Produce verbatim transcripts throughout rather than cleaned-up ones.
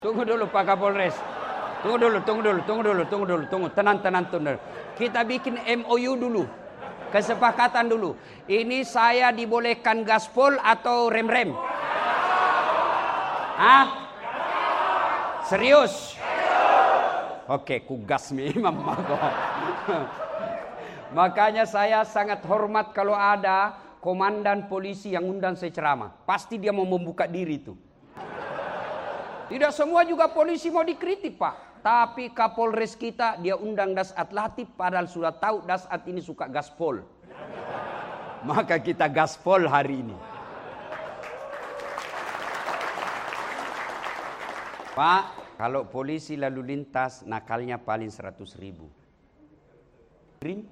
Tunggu dulu Pak Kapolres. Tunggu dulu, tunggu dulu, tunggu dulu, tunggu dulu, tunggu. Tenang, tenang, tenang. Kita bikin M O U dulu. Kesepakatan dulu. Ini saya dibolehkan gaspol atau rem-rem? Hah? Serius? Oke, ku gas memang mago. Makanya saya sangat hormat kalau ada komandan polisi yang undang saya ceramah. Pasti dia mau membuka diri itu. Tidak semua juga polisi mau dikritik Pak. Tapi Kapolres kita dia undang Dasat Latif padahal sudah tahu Dasat ini suka gaspol. Maka kita gaspol hari ini. Pak, kalau polisi lalu lintas nakalnya paling seratus ribu. Green?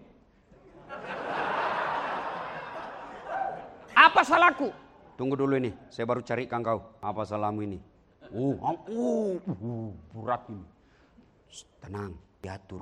Apa salahku? Tunggu dulu ini, saya baru carikan kau. Apa salahmu ini? Uh, uh, uh, berat ini. Shh, tenang, diatur.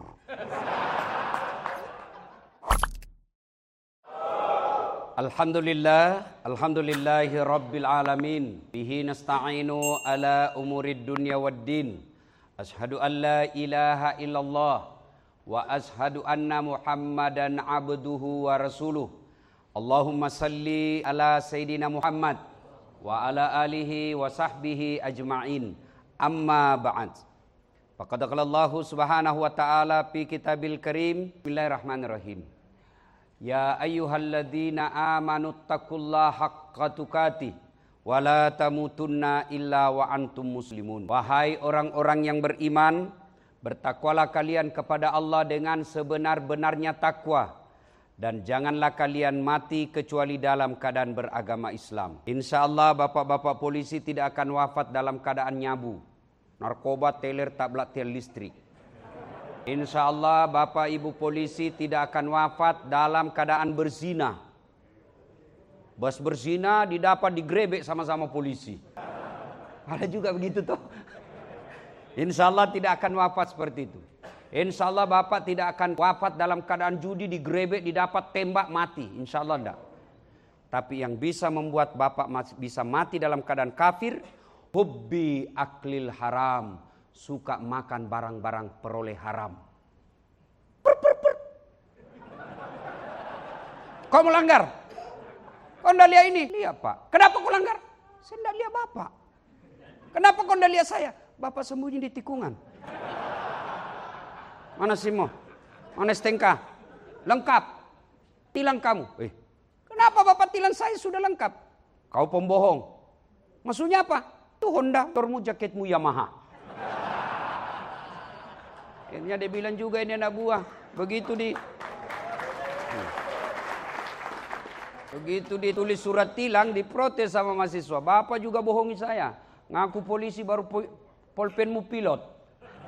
Alhamdulillah, alhamdulillahi rabbil alamin. Bihi nasta'inu ala umurid dunya waddin. Ashhadu an la ilaha illallah wa ashhadu anna Muhammadan abduhu wa rasuluh. Allahumma salli ala Sayyidina Muhammad wa ala alihi wa sahbihi ajma'in. Amma ba'd. Faqad qala Allah Subhanahu wa ta'ala fi Kitabil Karim. Bismillahirrahmanirrahim. Ya ayyuhalladzina amanu taqullaha haqqa tuqatih wa la tamutunna illa wa antum muslimun. Wahai orang-orang yang beriman, bertakwalah kalian kepada Allah dengan sebenar-benarnya takwa. Dan janganlah kalian mati kecuali dalam keadaan beragama Islam. Insya Allah bapak-bapak polisi tidak akan wafat dalam keadaan nyabu, narkoba, teler, tablet, tel listrik. Insya Allah bapak ibu polisi tidak akan wafat dalam keadaan berzina. Bos berzina didapat digrebek sama-sama polisi. Ada juga begitu toh. Insya Allah tidak akan wafat seperti itu. Insya Allah bapak tidak akan wafat dalam keadaan judi, digrebek, didapat tembak, mati. Insya Allah tidak. Tapi yang bisa membuat bapak bisa mati dalam keadaan kafir, hubbi aklil haram, suka makan barang-barang peroleh haram. Per, per, per. Kau melanggar? Kau tidak lihat ini? Lihat Pak. Kenapa kau langgar? Saya tidak lihat bapak. Kenapa kau tidak lihat saya? Bapak sembunyi di tikungan. Mana Simo? Mana Stengka? Lengkap. Tilang kamu. Eh, kenapa bapak tilang saya sudah lengkap? Kau pembohong. Maksudnya apa? Itu Honda, motormu, jaketmu Yamaha. Akhirnya dia bilang juga ini anak buah. Begitu di Begitu ditulis surat tilang, diprotes sama mahasiswa. Bapak juga bohongi saya. Ngaku polisi baru po polpenmu pilot.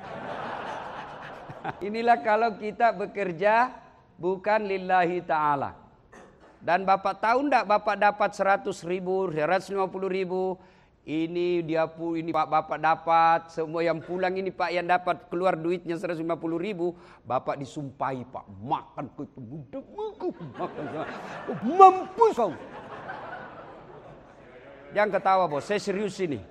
Inilah kalau kita bekerja bukan lillahi ta'ala. Dan bapak tahu enggak bapak dapat seratus ribu, seratus lima puluh ribu. Ini dia pu, ini pak bapak dapat. Semua yang pulang ini pak yang dapat keluar duitnya seratus lima puluh ribu. Bapak disumpahi pak. Makan ke muda makan. Mampus kau. Jangan ketawa bos, saya serius ini.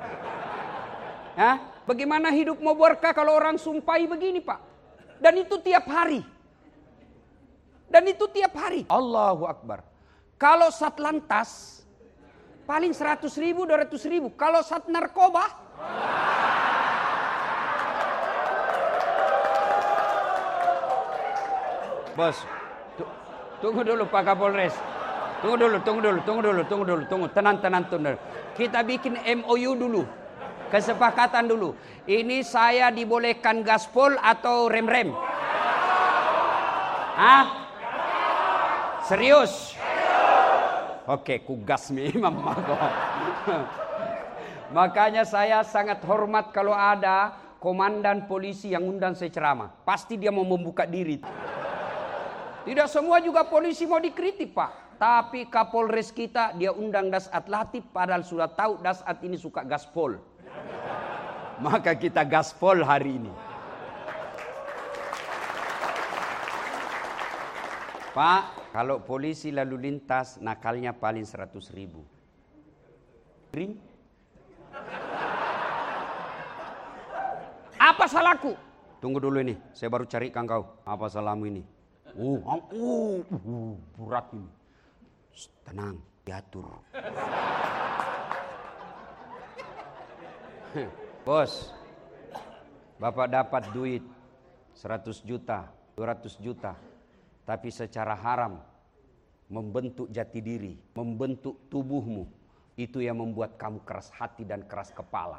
Hah? Bagaimana hidup mau berkah kalau orang sumpahi begini Pak? Dan itu tiap hari. Dan itu tiap hari. Allahu Akbar. Kalau sat lantas, paling seratus ribu, dua ratus ribu. Kalau sat narkoba, bos, tunggu dulu Pak Kapolres. Tunggu dulu, tunggu dulu, tunggu dulu, tunggu dulu, tunggu. Tenang, tenang, tenang. Kita bikin M O U dulu. Kesepakatan dulu. Ini saya dibolehkan gaspol atau rem-rem? Hah? Serius? Oke, ku gas memang mago. Makanya saya sangat hormat kalau ada komandan polisi yang undang saya ceramah. Pasti dia mau membuka diri. Tidak semua juga polisi mau dikritik Pak. Tapi Kapolres kita dia undang Dasat Latif padahal sudah tahu Dasat ini suka gaspol. Maka kita gaspol hari ini. Pak, kalau polisi lalu lintas nakalnya paling seratus ribu. Ring? Apa salahku? Tunggu dulu ini, saya baru carikan kau. Apa salahmu ini? Uh, uh, uh, berat ini. Shh, tenang, diatur. Bos, Bapak dapat duit seratus juta, dua ratus juta. Tapi secara haram membentuk jati diri, membentuk tubuhmu. Itu yang membuat kamu keras hati dan keras kepala.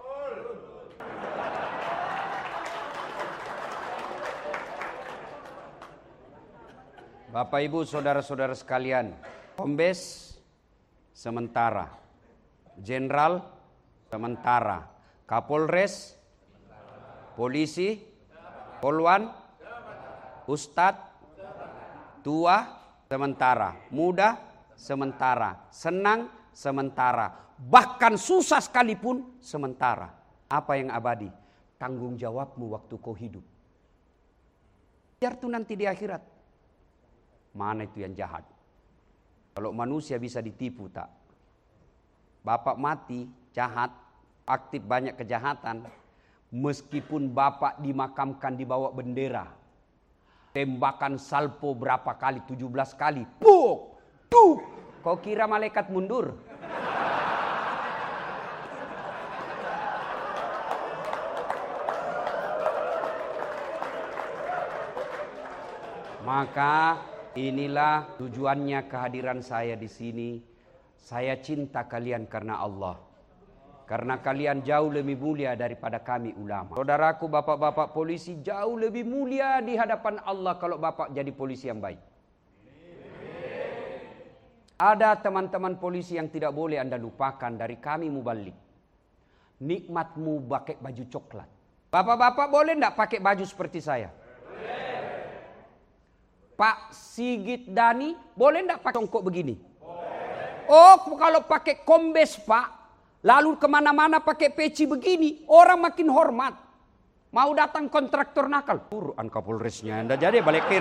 Bapak Ibu saudara-saudara sekalian, Kombes sementara, Jenderal sementara, Kapolres, Polisi, Polwan, Ustadz, tua sementara, muda sementara, senang sementara, bahkan susah sekalipun sementara. Apa yang abadi? Tanggung jawabmu waktu kau hidup. Biar tuh nanti di akhirat. Mana itu yang jahat? Kalau manusia bisa ditipu tak? Bapak mati, jahat, aktif banyak kejahatan. Meskipun bapak dimakamkan di bawah bendera. Tembakan salpo berapa kali? tujuh belas kali. Puk! Tuk! Kau kira malaikat mundur? Maka inilah tujuannya kehadiran saya di sini. Saya cinta kalian karena Allah. Karena kalian jauh lebih mulia daripada kami ulama. Saudaraku bapak-bapak polisi jauh lebih mulia di hadapan Allah kalau bapak jadi polisi yang baik. Ada teman-teman polisi yang tidak boleh Anda lupakan dari kami mubalik. Nikmatmu pakai baju coklat. Bapak-bapak boleh enggak pakai baju seperti saya? Pak Sigit Dani boleh enggak pakai songkok begini? Boleh. Oh, kalau pakai kombes Pak, lalu kemana-mana pakai peci begini, orang makin hormat. Mau datang kontraktor nakal, Quran Kapolresnya Anda jadi balik kir.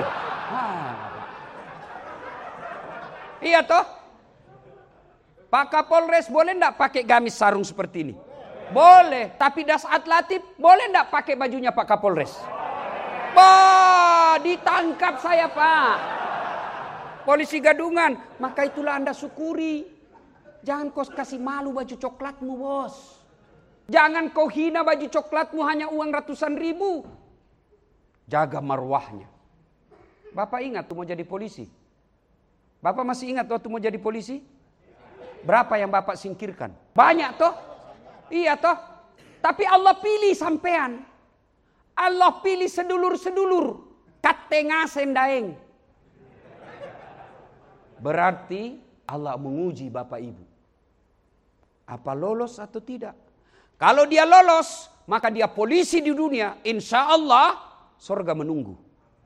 Iya toh? Pak Kapolres boleh enggak pakai gamis sarung seperti ini? Boleh. Tapi Dasat Latif boleh enggak pakai bajunya Pak Kapolres? Bah, ditangkap saya Pak. Polisi gadungan. Maka itulah Anda syukuri. Jangan kau kasih malu baju coklatmu bos. Jangan kau hina baju coklatmu hanya uang ratusan ribu. Jaga marwahnya. Bapak ingat tuh mau jadi polisi? Bapak masih ingat waktu mau jadi polisi? Berapa yang Bapak singkirkan? Banyak toh? Iya toh? Tapi Allah pilih sampean. Allah pilih sedulur-sedulur. Katenga sendaeng. Berarti Allah menguji Bapak Ibu. Apa lolos atau tidak? Kalau dia lolos, maka dia polisi di dunia. Insya Allah, surga menunggu.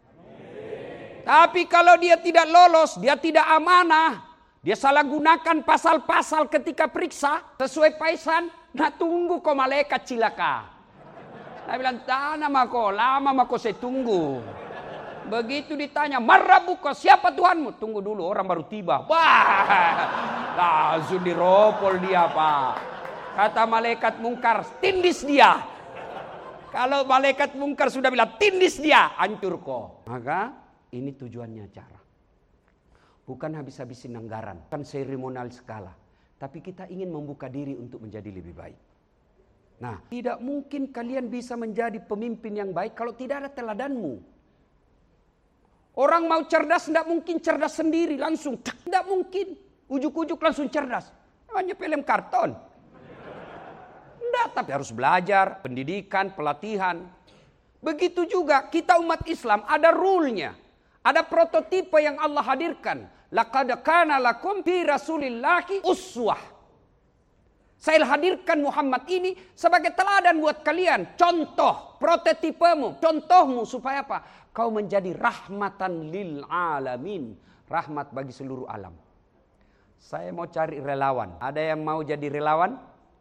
Tapi kalau dia tidak lolos, dia tidak amanah. Dia salah gunakan pasal-pasal ketika periksa. Sesuai paisan, nah tunggu kok malaikat cilaka. Saya bilang, tanah mako, lama mako saya tunggu. Begitu ditanya, marrabuka, siapa Tuhanmu? Tunggu dulu, orang baru tiba. Wah, langsung diropol dia Pak. Kata malaikat mungkar, tindis dia. Kalau malaikat mungkar sudah bilang, tindis dia, hancur kok. Maka ini tujuannya acara. Bukan habis-habisin anggaran, bukan seremonial skala. Tapi kita ingin membuka diri untuk menjadi lebih baik. Nah, tidak mungkin kalian bisa menjadi pemimpin yang baik kalau tidak ada teladanmu. Orang mau cerdas tidak mungkin cerdas sendiri langsung. Tidak mungkin. Ujuk-ujuk langsung cerdas. Hanya film karton. Tidak, tapi harus belajar, pendidikan, pelatihan. Begitu juga kita umat Islam ada rule-nya. Ada prototipe yang Allah hadirkan. Laqad kana lakum fi Rasulillahi uswah. Saya hadirkan Muhammad ini sebagai teladan buat kalian. Contoh, prototipemu, contohmu supaya apa? Kau menjadi rahmatan lil alamin. Rahmat bagi seluruh alam. Saya mau cari relawan. Ada yang mau jadi relawan?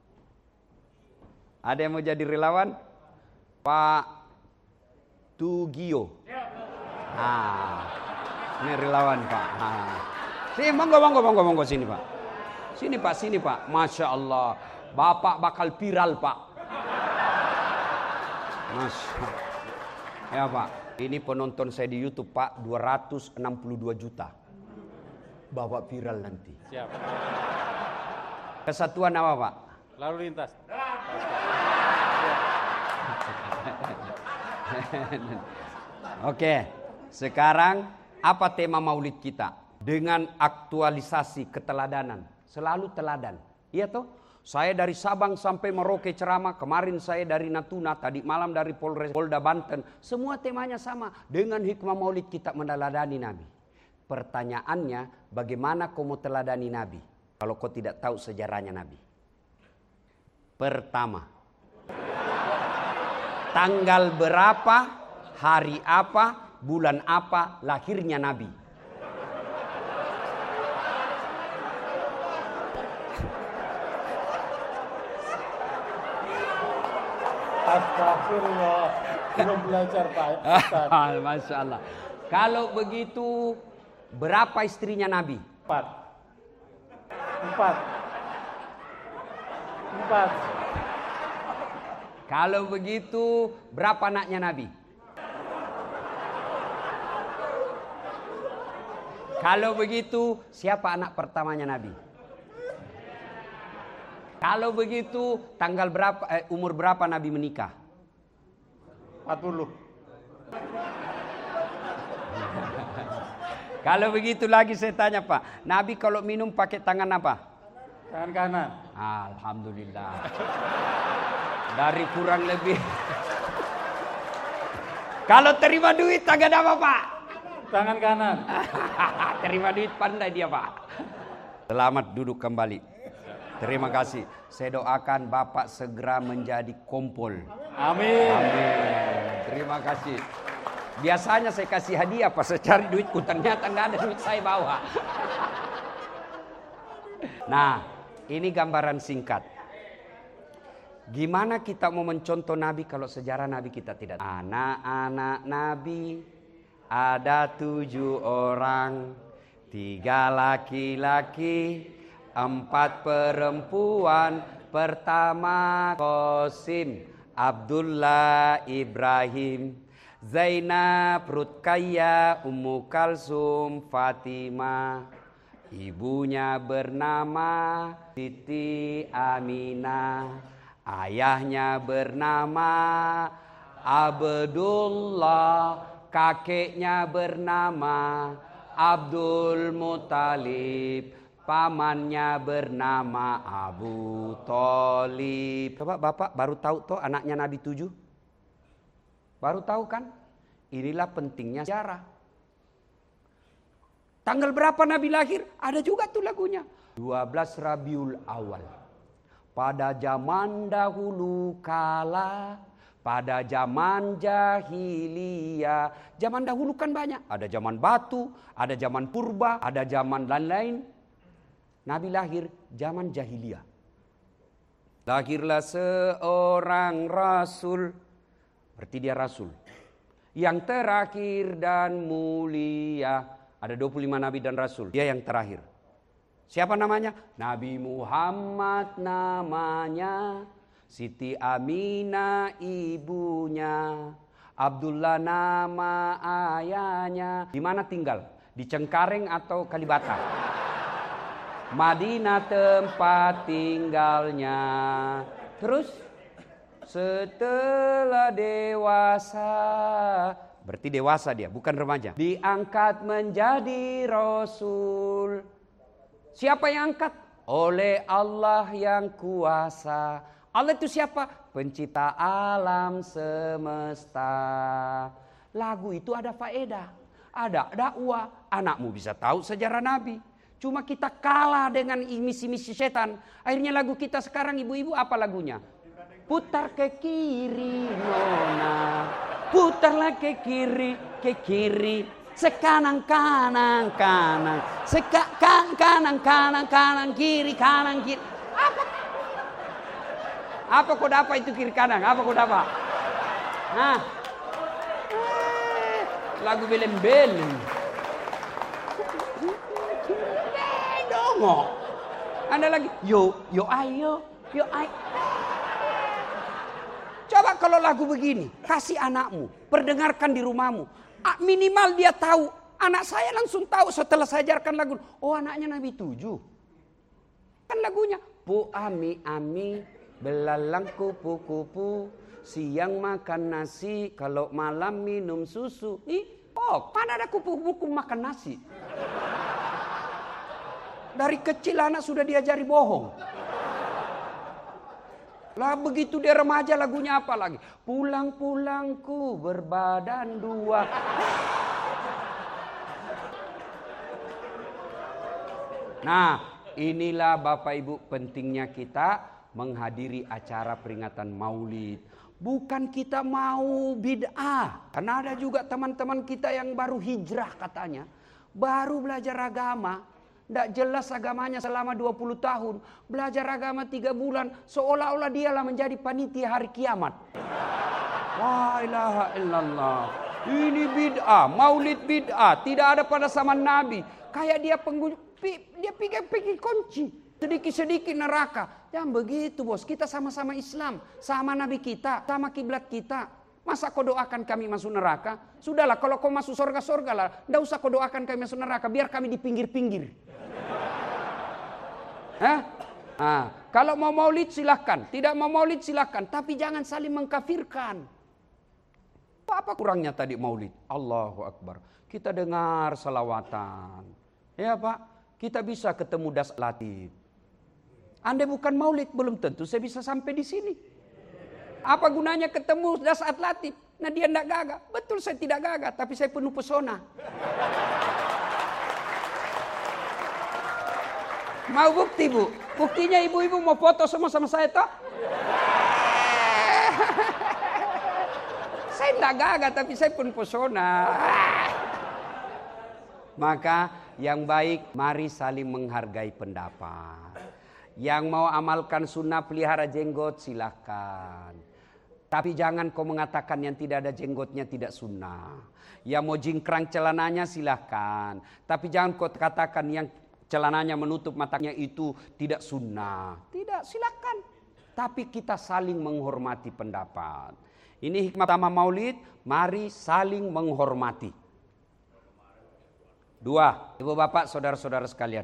Ada yang mau jadi relawan? Pak Tugio. Ah, ini relawan Pak. Ah. Sini, monggo, monggo, monggo, monggo sini Pak. Sini Pak, sini Pak. Masya Allah. Bapak bakal viral Pak. Mas. Ya Pak, ini penonton saya di YouTube Pak, dua ratus enam puluh dua juta. Bawa viral nanti. Siap. Kesatuan apa Pak? Lalu lintas. Oke, sekarang apa tema maulid kita? Dengan aktualisasi keteladanan. Selalu teladan. Iya toh? Saya dari Sabang sampai Merauke ceramah. Kemarin saya dari Natuna, tadi malam dari Polres Polda Banten. Semua temanya sama. Dengan hikmah maulid kita meneladani Nabi. Pertanyaannya, bagaimana kau mau teladani Nabi kalau kau tidak tahu sejarahnya Nabi? Pertama, tanggal berapa, hari apa, bulan apa lahirnya Nabi? Astagfirullah. Belum belajar Pak. Masya Allah. Kalau begitu, berapa istrinya Nabi? Empat. Empat. Empat. Kalau begitu, berapa anaknya Nabi? Kalau begitu, siapa anak pertamanya Nabi? Kalau begitu, tanggal berapa, eh, umur berapa Nabi menikah? empat puluh. Kalau begitu lagi saya tanya Pak, Nabi kalau minum pakai tangan apa? Tangan kanan. Alhamdulillah. Dari kurang lebih. Kalau terima duit tangan apa Pak? Tangan kanan. Terima duit pandai dia Pak. Selamat duduk kembali. Terima kasih. Saya doakan Bapak segera menjadi kompol. Amin. Amin. Terima kasih. Biasanya saya kasih hadiah pas saya cari duitku, ternyata nggak ada duit saya bawa. Nah, ini gambaran singkat. Gimana kita mau mencontoh Nabi kalau sejarah Nabi kita tidak? Anak-anak Nabi ada tujuh orang, tiga laki-laki, empat perempuan. Pertama Qasim, Abdullah, Ibrahim, Zainab, Rutkaya, Ummu Kalsum, Fatimah. Ibunya bernama Siti Aminah. Ayahnya bernama Abdullah. Kakeknya bernama Abdul Muthalib. Pamannya bernama Abu Thalib. Coba Bapak baru tahu toh anaknya Nabi tujuh? Baru tahu kan? Inilah pentingnya sejarah. Tanggal berapa Nabi lahir? Ada juga tuh lagunya. dua belas Rabiul Awal. Pada zaman dahulu kala, pada zaman jahiliyah. Zaman dahulu kan banyak. Ada zaman batu, ada zaman purba, ada zaman lain-lain. Nabi lahir zaman jahiliyah. Lahirlah seorang rasul. Berarti dia rasul. Yang terakhir dan mulia. Ada dua puluh lima nabi dan rasul. Dia yang terakhir. Siapa namanya? Nabi Muhammad namanya. Siti Aminah ibunya. Abdullah nama ayahnya. Di mana tinggal? Di Cengkareng atau Kalibata? Madinah tempat tinggalnya. Terus setelah dewasa, berarti dewasa dia, bukan remaja, diangkat menjadi rasul. Siapa yang angkat? Oleh Allah yang kuasa. Allah itu siapa? Pencipta alam semesta. Lagu itu ada faedah, ada dakwah. Anakmu bisa tahu sejarah Nabi. Cuma kita kalah dengan misi-misi setan. Akhirnya lagu kita sekarang ibu-ibu apa lagunya? Putar ke kiri nona, putarlah ke kiri, ke kiri, sekanan kanan kanan, seka kan kanan kanan kanan kiri kanan kiri. Apa? Apa kau dapat itu kiri kanan? Apa kau dapat? Hah? Eh, lagu belem-belem. Dongo. Anda lagi, yo, yo ayo, yo ayo. Coba Coba kalau lagu begini, kasih anakmu, perdengarkan di rumahmu. Minimal dia tahu. Anak saya langsung tahu setelah saya ajarkan lagu. Oh, anaknya Nabi tujuh. Kan lagunya. Pu ami ami, belalang kupu-kupu, siang makan nasi, kalau malam minum susu. Ih, oh, mana ada kupu-kupu makan nasi? Dari kecil anak sudah diajari bohong. Lah begitu dia remaja lagunya apa lagi? Pulang-pulangku berbadan dua. Nah, inilah Bapak Ibu pentingnya kita menghadiri acara peringatan Maulid. Bukan kita mau bid'ah. Karena ada juga teman-teman kita yang baru hijrah katanya. Baru belajar agama. Tidak jelas agamanya selama dua puluh tahun. Belajar agama tiga bulan. Seolah-olah dialah menjadi panitia hari kiamat. La ilaha illallah. Ini bid'ah. Maulid bid'ah. Tidak ada pada zaman Nabi. Kayak dia pengunjung. Dia pikir-pikir kunci. Sedikit-sedikit neraka. Jangan begitu bos. Kita sama-sama Islam. Sama Nabi kita. Sama kiblat kita. Masa kau doakan kami masuk neraka? Sudahlah kalau kau masuk surga-surga lah. Tidak usah kau doakan kami masuk neraka. Biar kami di pinggir-pinggir. Hah? Nah, kalau mau maulid silahkan. Tidak mau maulid silahkan. Tapi jangan saling mengkafirkan. Apa kurangnya tadi maulid? Allahu Akbar. Kita dengar salawatan. Ya Pak. Kita bisa ketemu das latif. Andai bukan maulid belum tentu saya bisa sampai di sini. Apa gunanya ketemu das latif? Nah dia tidak gagah. Betul saya tidak gagah. Tapi saya penuh pesona. Mau bukti bu? Buktinya ibu-ibu mau foto sama-sama saya toh? Saya tidak gagah tapi saya penuh pesona. Maka yang baik mari saling menghargai pendapat. Yang mau amalkan sunnah pelihara jenggot silahkan. Tapi jangan kau mengatakan yang tidak ada jenggotnya tidak sunnah. Yang mau jingkrang celananya silahkan. Tapi jangan kau katakan yang celananya menutup matanya itu tidak sunnah. Tidak, silahkan. Tapi kita saling menghormati pendapat. Ini hikmah pertama maulid, mari saling menghormati. Dua, ibu bapak, saudara-saudara sekalian.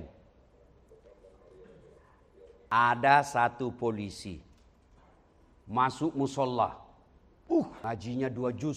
Ada satu polisi masuk musola. Uh, ngajinya dua juz.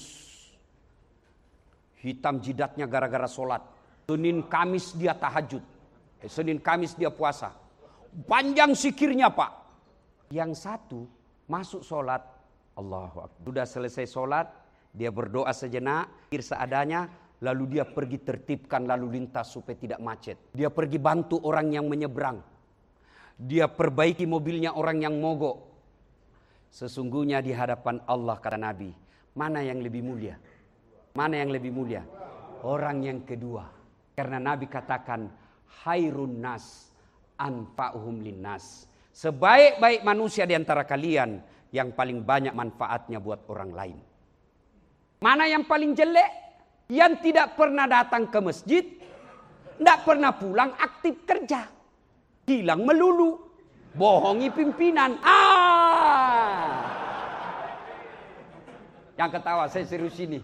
Hitam jidatnya gara-gara sholat. Senin Kamis dia tahajud. Eh, Senin Kamis dia puasa. Panjang sikirnya pak. Yang satu masuk sholat. Allahu Akbar. Sudah selesai sholat. Dia berdoa sejenak. Pikir seadanya. Lalu dia pergi tertibkan lalu lintas supaya tidak macet. Dia pergi bantu orang yang menyeberang. Dia perbaiki mobilnya orang yang mogok. Sesungguhnya di hadapan Allah kata Nabi. Mana yang lebih mulia? Mana yang lebih mulia? Orang yang kedua. Karena Nabi katakan. Khairun nas anfa'uhum linnas. Sebaik-baik manusia di antara kalian. Yang paling banyak manfaatnya buat orang lain. Mana yang paling jelek? Yang tidak pernah datang ke masjid, tidak pernah pulang aktif kerja, hilang melulu, bohongi pimpinan. Ah, yang ketawa saya serius ini.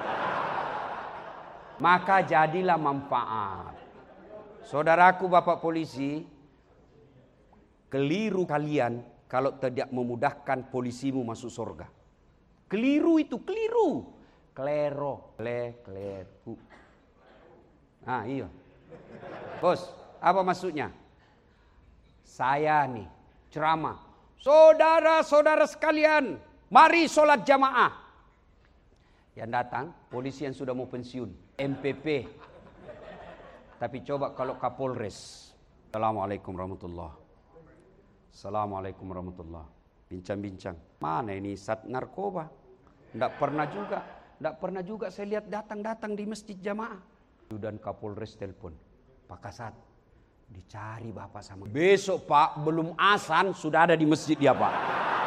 Maka jadilah manfaat. Saudaraku bapak polisi, keliru kalian kalau tidak memudahkan polisimu masuk surga. Keliru itu keliru. Klero, kle, kleru. Nah iya. Bos, apa maksudnya? Saya nih ceramah. Saudara-saudara sekalian, mari sholat jamaah. Yang datang, polisi yang sudah mau pensiun. M P P. Tapi coba kalau Kapolres. Assalamualaikum warahmatullahi wabarakatuh. Assalamualaikum warahmatullahi wabarakatuh. Bincang-bincang. Mana ini sat narkoba? Tidak pernah juga. Tidak pernah juga saya lihat datang-datang di masjid jamaah. Dan Kapolres telepon. Pak Kasat, dicari bapak sama. Besok pak, belum azan sudah ada di masjid ya pak.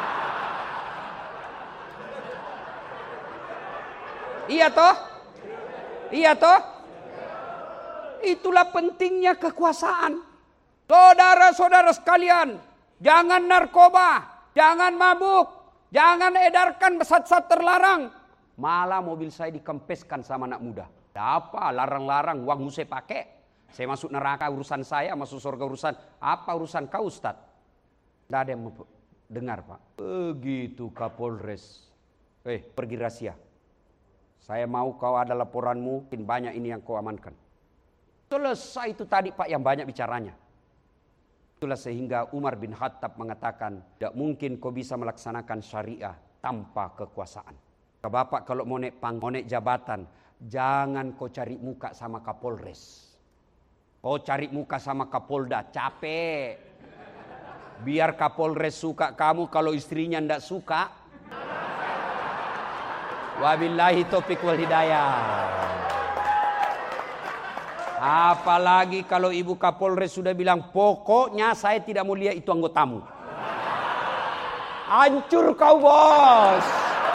Iya toh? Iya toh? Itulah pentingnya kekuasaan. Saudara-saudara sekalian, jangan narkoba, jangan mabuk, Jangan edarkan zat-zat terlarang. Malah mobil saya dikempeskan sama anak muda. Apa larang-larang, uangmu saya pakai. Saya masuk neraka urusan saya, masuk surga urusan. Apa urusan kau Ustaz? Tidak ada yang dengar Pak. Begitu Kapolres. Eh pergi rahasia. Saya mau kau ada laporanmu, mungkin banyak ini yang kau amankan. Selesai itu tadi Pak yang banyak bicaranya. Itulah sehingga Umar bin Khattab mengatakan, tidak mungkin kau bisa melaksanakan syariah tanpa kekuasaan. Bapak kalau mau naik pang, mau naik jabatan, jangan kau cari muka sama Kapolres. Kau cari muka sama Kapolda, capek. Biar Kapolres suka kamu, kalau istrinya ndak suka. Wabillahi taufiq wal hidayah. Apalagi kalau Ibu Kapolres sudah bilang, pokoknya saya tidak mau lihat itu anggotamu. Hancur kau bos.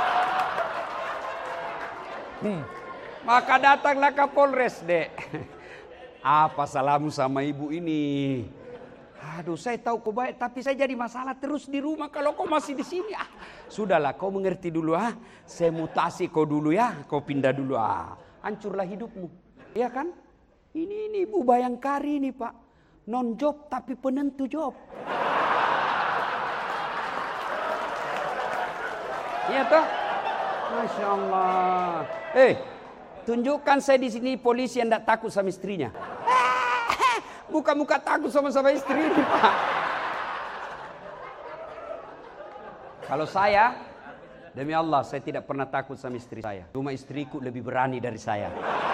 Hmm. Maka datanglah Kapolres dek. Apa salahmu sama ibu ini? Aduh saya tahu kau baik tapi saya jadi masalah terus di rumah kalau kau masih di sini. Ah, sudahlah kau mengerti dulu ah. Saya mutasi kau dulu ya, kau pindah dulu ah. Hancurlah hidupmu. Iya kan? Ini, ini Ibu Bayangkari nih Pak. Non job tapi penentu job. Iya toh? Masya Allah. Eh, tunjukkan saya di sini polisi yang tidak takut sama istrinya. Muka-muka takut sama-sama istri ini Pak. Kalau saya, demi Allah saya tidak pernah takut sama istri saya. Cuma istriku lebih berani dari saya.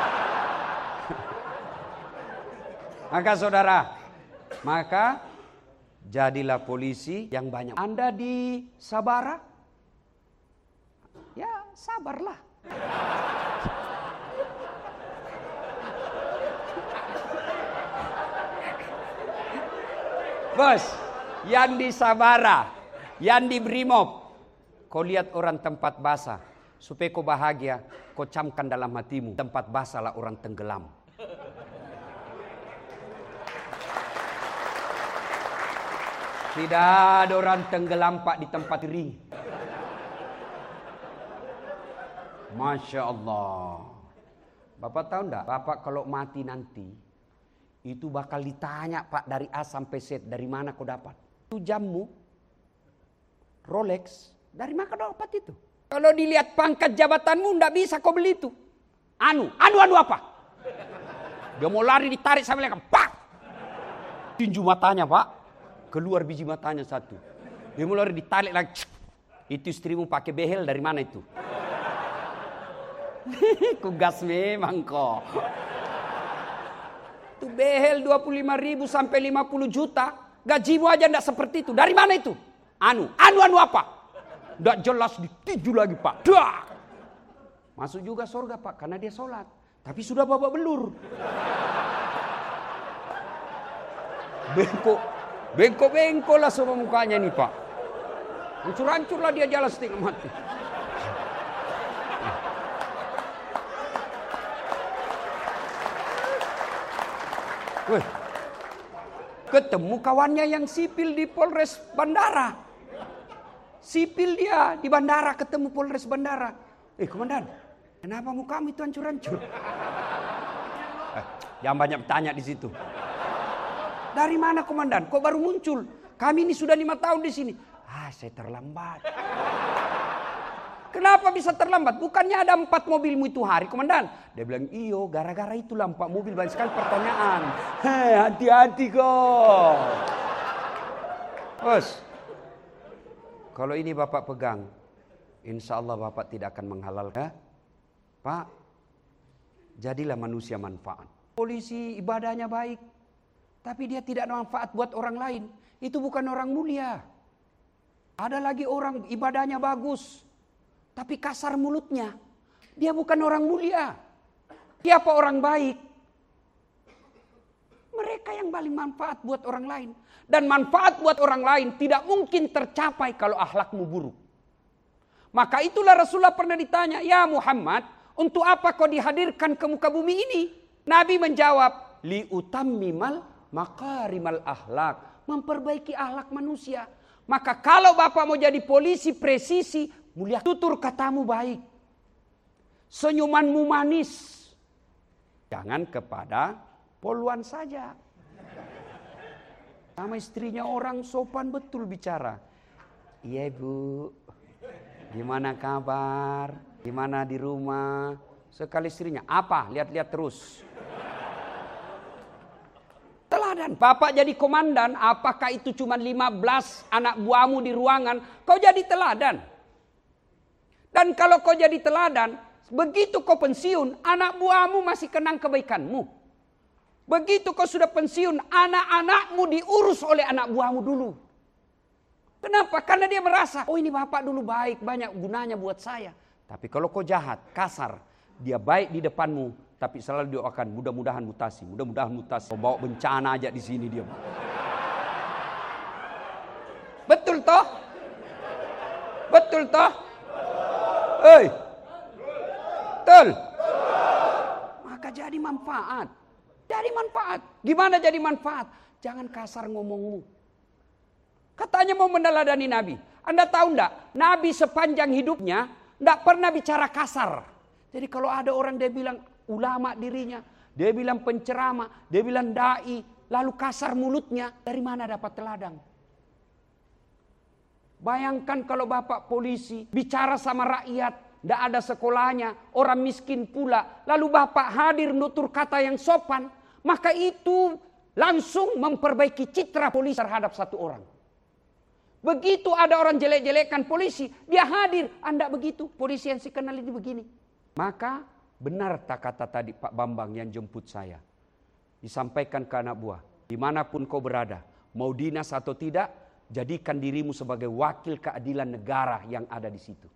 Maka saudara, maka jadilah polisi yang banyak. Anda di Sabara, ya sabarlah. Bos, yang di Sabara, yang di Brimob, kau lihat orang tempat basah, supaya kau bahagia, kau camkan dalam hatimu, tempat basahlah orang tenggelam. Tidak ada orang tenggelam Pak di tempat kering. Masya Allah. Bapak tahu enggak? Bapak kalau mati nanti, itu bakal ditanya Pak dari A sampai Z. Dari mana kau dapat? Itu jammu, Rolex. Dari mana kau dapat itu? Kalau dilihat pangkat jabatanmu, enggak bisa kau beli itu. Anu, anu, anu apa? Dia mau lari ditarik sampai lekan. Pak! Tinju matanya Pak. Keluar biji matanya satu. Dia mulai ditarik lagi. Itu istrimu pakai behel dari mana itu? Kugas memang kok. Itu behel dua puluh lima ribu sampai lima puluh juta. Gajimu aja enggak seperti itu. Dari mana itu? Anu, anu, anu apa? Enggak jelas ditinju lagi Pak. Dah. Masuk juga surga Pak karena dia sholat. Tapi sudah babak belur. Bengkok. Bengkok-bengkok lah semua mukanya nih Pak. Hancur-hancur lah dia jalan setengah mati. Weh, ketemu kawannya yang sipil di Polres Bandara. Sipil dia di bandara ketemu Polres Bandara. Eh komandan, kenapa mukamu itu hancur-hancur? Eh, jangan banyak bertanya di situ. Dari mana komandan? Kok baru muncul? Kami ini sudah lima tahun di sini. Ah, saya terlambat. Kenapa bisa terlambat? Bukannya ada empat mobilmu itu hari, komandan? Dia bilang, iyo, gara-gara itulah empat mobil. Banyak sekali pertanyaan. Hei, hati-hati kok. Bos, kalau ini Bapak pegang, insya Allah Bapak tidak akan menghalalkan. Pak, jadilah manusia manfaat. Polisi ibadahnya baik. Tapi dia tidak manfaat buat orang lain. Itu bukan orang mulia. Ada lagi orang ibadahnya bagus. Tapi kasar mulutnya. Dia bukan orang mulia. Siapa orang baik? Mereka yang paling manfaat buat orang lain. Dan manfaat buat orang lain tidak mungkin tercapai kalau akhlakmu buruk. Maka itulah Rasulullah pernah ditanya, ya Muhammad, untuk apa kau dihadirkan ke muka bumi ini? Nabi menjawab, li utammimal makarimal akhlak, memperbaiki akhlak manusia. Maka kalau Bapak mau jadi polisi presisi, mulia, tutur katamu baik. Senyumanmu manis. Jangan kepada poluan saja. Sama istrinya orang sopan betul bicara. Iya Bu, gimana kabar? Gimana di rumah? Sekali istrinya, apa? Lihat-lihat terus. Teladan. Bapak jadi komandan, apakah itu cuma lima belas anak buahmu di ruangan? Kau jadi teladan. Dan kalau kau jadi teladan, begitu kau pensiun, anak buahmu masih kenang kebaikanmu. Begitu kau sudah pensiun, anak-anakmu diurus oleh anak buahmu dulu. Kenapa? Karena dia merasa, oh ini bapak dulu baik, banyak gunanya buat saya. Tapi kalau kau jahat, kasar, dia baik di depanmu, tapi selalu doakan mudah-mudahan mutasi, mudah-mudahan mutasi. Kau bawa bencana aja di sini dia. Betul toh? Betul toh? Hei. Betul. Maka jadi manfaat. Jadi manfaat. Gimana jadi manfaat? Jangan kasar ngomongmu. Katanya mau meneladani Nabi. Anda tahu enggak? Nabi sepanjang hidupnya enggak pernah bicara kasar. Jadi kalau ada orang dia bilang ulama dirinya, dia bilang penceramah, dia bilang dai, lalu kasar mulutnya, dari mana dapat teladan? Bayangkan kalau bapak polisi bicara sama rakyat, tidak ada sekolahnya, orang miskin pula, lalu bapak hadir nutur kata yang sopan, maka itu langsung memperbaiki citra polisi terhadap satu orang. Begitu ada orang jelek-jelekkan polisi, dia hadir, Anda begitu, polisi yang saya kenal ini begini. Maka benar tak kata tadi Pak Bambang yang jemput saya. Disampaikan ke anak buah, dimanapun kau berada, mau dinas atau tidak, jadikan dirimu sebagai wakil keadilan negara yang ada di situ.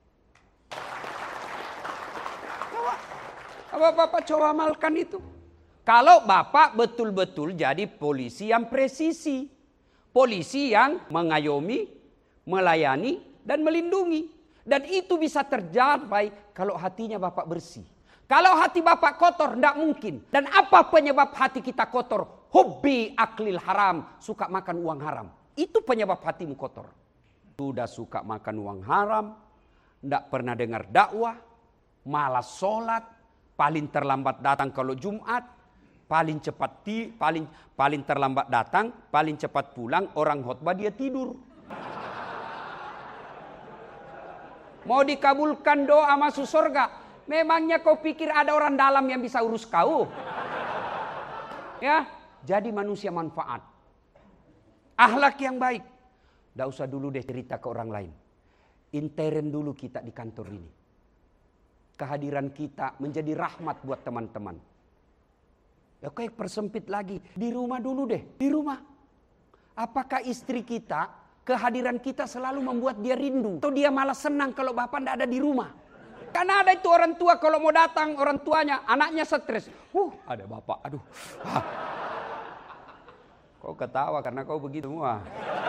Coba, coba Bapak coba amalkan itu. Kalau Bapak betul-betul jadi polisi yang presisi. Polisi yang mengayomi, melayani, dan melindungi. Dan itu bisa tercapai kalau hatinya Bapak bersih. Kalau hati Bapak kotor, tidak mungkin. Dan apa penyebab hati kita kotor? Hubbi aklil haram, suka makan uang haram. Itu penyebab hatimu kotor. Sudah suka makan uang haram, tidak pernah dengar dakwah, malas sholat, paling terlambat datang kalau Jumat, paling cepat ti, paling paling terlambat datang, paling cepat pulang, orang khotbah dia tidur. Mau dikabulkan doa masuk surga, memangnya kau pikir ada orang dalam yang bisa urus kau? Ya, jadi manusia manfaat. Akhlak yang baik. Tidak usah dulu deh cerita ke orang lain. Intern dulu kita di kantor ini. Kehadiran kita menjadi rahmat buat teman-teman. Ya kayak persempit lagi. Di rumah dulu deh, di rumah. Apakah istri kita, kehadiran kita selalu membuat dia rindu? Atau dia malah senang kalau bapak tidak ada di rumah? Karena ada itu orang tua kalau mau datang orang tuanya, anaknya stres. Uh, ada bapak, aduh. Ah. Kau ketawa karena kau begitu semua.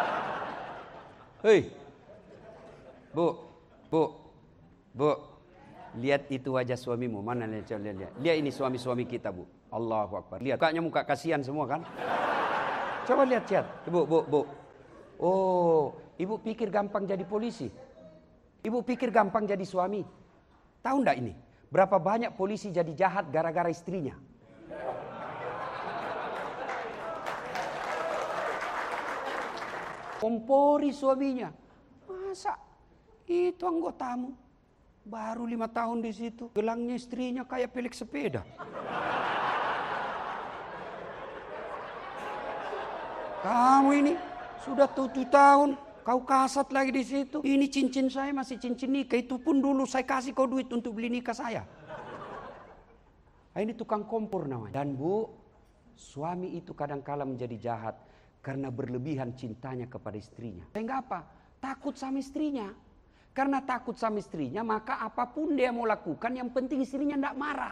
Hei, bu, bu, bu, lihat itu wajah suamimu. Mana lihat, lihat, lihat. Lihat ini suami-suami kita, bu. Allahu Akbar. Lihat, mukanya muka kasihan semua kan? Coba lihat, lihat. Bu, bu, bu. Oh, ibu pikir gampang jadi polisi? Ibu pikir gampang jadi suami? Tahu enggak ini? Berapa banyak polisi jadi jahat gara-gara istrinya? Kompori suaminya. Masa itu anggotamu baru lima tahun di situ, gelangnya istrinya kayak pelik sepeda. Kamu ini sudah tujuh tahun, kau kasat lagi di situ. Ini cincin saya masih cincin nikah, itu pun dulu saya kasih kau duit untuk beli nikah saya. Ini tukang kompor namanya. Dan bu, suami itu kadang-kala menjadi jahat karena berlebihan cintanya kepada istrinya. Sehingga apa? Takut sama istrinya. Karena takut sama istrinya, maka apapun dia mau lakukan, yang penting istrinya tidak marah.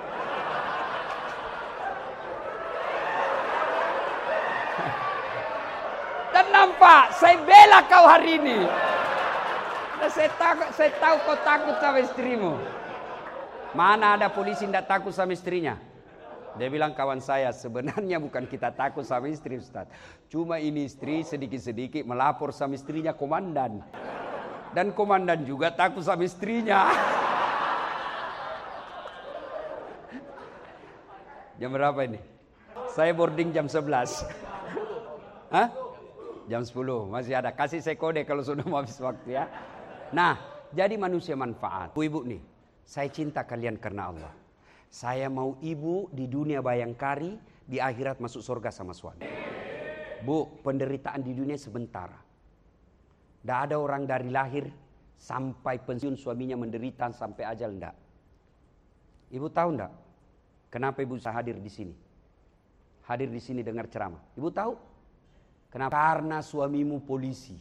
Dan nampak, saya bela kau hari ini. Dan saya, takut, saya tahu kau takut sama istrimu. Mana ada polisi tidak takut sama istrinya? Dia bilang, kawan saya, sebenarnya bukan kita takut sama istri Ustaz. Cuma ini istri sedikit-sedikit melapor sama istrinya komandan. Dan komandan juga takut sama istrinya. Jam berapa ini? Saya boarding jam sebelas. Hah? Jam sepuluh, masih ada. Kasih saya kode kalau sudah mau habis waktu ya. Nah, jadi manusia manfaat. Ibu-ibu nih, saya cinta kalian karena Allah. Saya mau ibu di dunia bayangkari, di akhirat masuk surga sama suami. Bu, penderitaan di dunia sebentar. Tidak ada orang dari lahir sampai pensiun suaminya menderita sampai ajal, enggak. Ibu tahu enggak? Kenapa ibu bisa hadir di sini? Hadir di sini dengar ceramah. Ibu tahu? Kenapa? Karena suamimu polisi.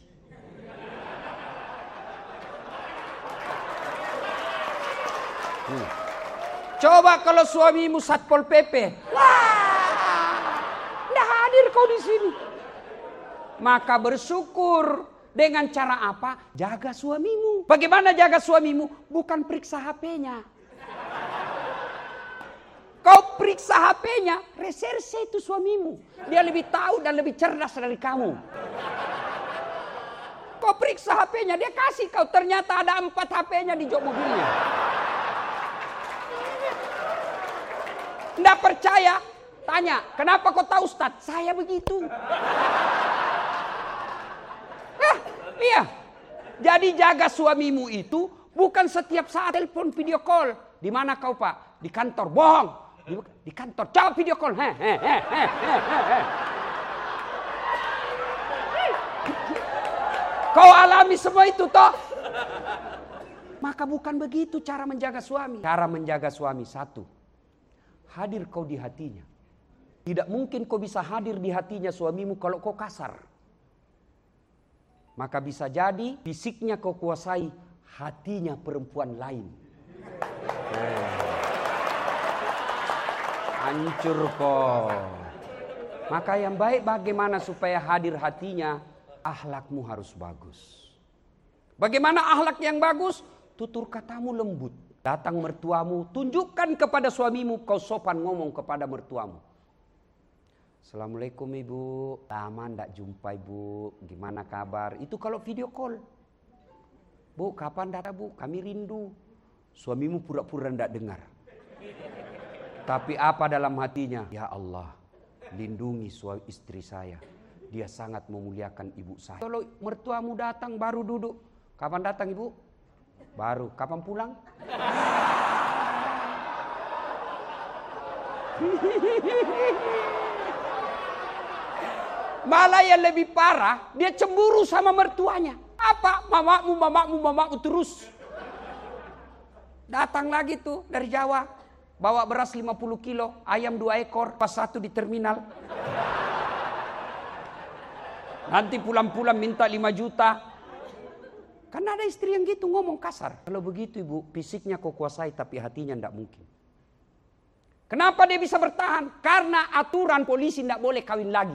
Hmm. Coba kalau suamimu Satpol P P. Wah, nggak hadir kau di sini. Maka bersyukur. Dengan cara apa? Jaga suamimu. Bagaimana jaga suamimu? Bukan periksa H P-nya. Kau periksa H P-nya, reserse itu suamimu. Dia lebih tahu dan lebih cerdas dari kamu. Kau periksa H P-nya, dia kasih kau. Ternyata ada empat H P-nya di jok mobilnya. Nggak percaya? Tanya, kenapa kau tahu Ustaz? Saya begitu. Hah, iya. Jadi jaga suamimu itu bukan setiap saat telepon video call. Di mana kau Pak? Di kantor. Bohong. Di, di kantor. Jawab video call. He, he, he, he, he, he. Kau alami semua itu toh? Maka bukan begitu cara menjaga suami. Cara menjaga suami satu. Hadir kau di hatinya. Tidak mungkin kau bisa hadir di hatinya suamimu kalau kau kasar. Maka bisa jadi fisiknya kau kuasai, hatinya perempuan lain. Oh. Hancur kau. Maka yang baik bagaimana supaya hadir hatinya? Akhlakmu harus bagus. Bagaimana akhlak yang bagus? Tutur katamu lembut. Datang mertuamu, tunjukkan kepada suamimu kau sopan ngomong kepada mertuamu. Assalamualaikum ibu, lama ndak jumpa ibu, gimana kabar? Itu kalau video call. Bu, kapan datang bu? Kami rindu. Suamimu pura-pura ndak dengar. Tapi apa dalam hatinya? Ya Allah, lindungi suami istri saya. Dia sangat memuliakan ibu saya. Kalau mertuamu datang baru duduk. Kapan datang ibu? Baru. Kapan pulang? Malah yang lebih parah, dia cemburu sama mertuanya. Apa? Mamamu, mamamu, mamamu terus. Datang lagi tuh dari Jawa. Bawa beras lima puluh kilo, ayam dua ekor, pas satu di terminal. Nanti pulang-pulang minta lima juta. Karena ada istri yang gitu ngomong kasar. Kalau begitu ibu, fisiknya kau kuasai tapi hatinya tidak mungkin. Kenapa dia bisa bertahan? Karena aturan polisi tidak boleh kawin lagi.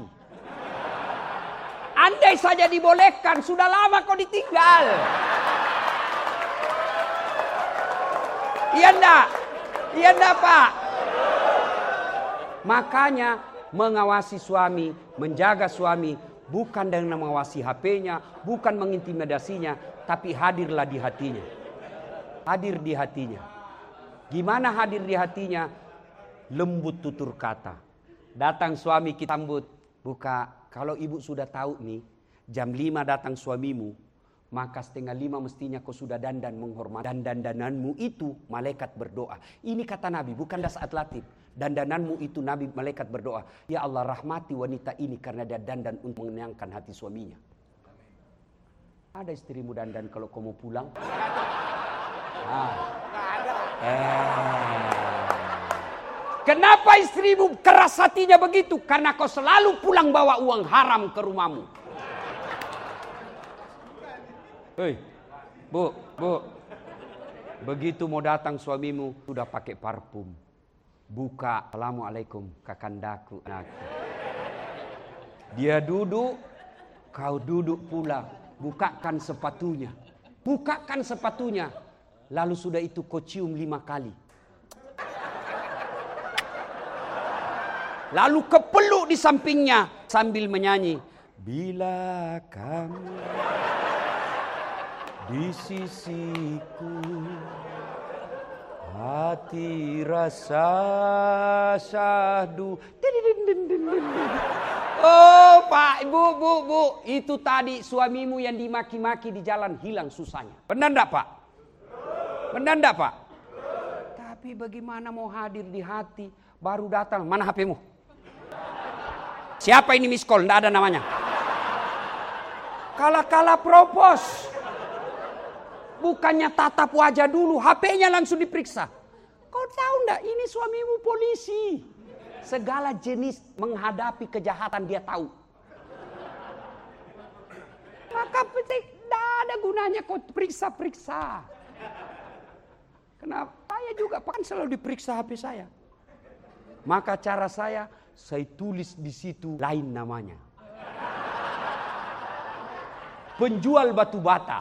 Andai saja dibolehkan, sudah lama kau ditinggal. Iya enggak? Iya enggak Pak? Makanya mengawasi suami, menjaga suami, bukan dengan mengawasi H P-nya, bukan mengintimidasinya, tapi hadirlah di hatinya. Hadir di hatinya. Gimana hadir di hatinya? Lembut tutur kata. Datang suami kita sambut, buka. Kalau ibu sudah tahu nih, jam lima datang suamimu, maka setengah lima mestinya kau sudah dandan menghormati. Dan dandananmu itu malaikat berdoa. Ini kata Nabi, bukan dasar latif. Dandananmu itu Nabi malaikat berdoa. Ya Allah rahmati wanita ini karena dia dandan untuk menyenangkan hati suaminya. Ada istrimu dandan kalau kau mau pulang? Ah. Eh. Kenapa istrimu keras hatinya begitu? Karena kau selalu pulang bawa uang haram ke rumahmu. Hei, bu, bu. Begitu mau datang suamimu sudah pakai parfum. Buka, assalamualaikum kakandaku. Dia duduk, kau duduk pula. Bukakan sepatunya. Bukakan sepatunya. Lalu sudah itu kau cium lima kali. Lalu kepeluk di sampingnya sambil menyanyi. Bila kamu di sisiku, hati rasa syahdu. Oh Pak, Ibu, Bu, Bu, itu tadi suamimu yang dimaki-maki di jalan hilang susahnya. Benar enggak Pak? Benar enggak Pak? Tapi bagaimana mau hadir di hati, baru datang, mana H P-mu? Siapa ini miss call? Enggak ada namanya. Kala-kala propos. Bukannya tatap wajah dulu, H P-nya langsung diperiksa. Kau tahu enggak, ini suamimu polisi. Segala jenis menghadapi kejahatan dia tahu. Maka tidak ada gunanya kau periksa-periksa. Kenapa? Saya juga kan selalu diperiksa H P saya. Maka cara saya, saya tulis di situ lain namanya. Penjual batu bata.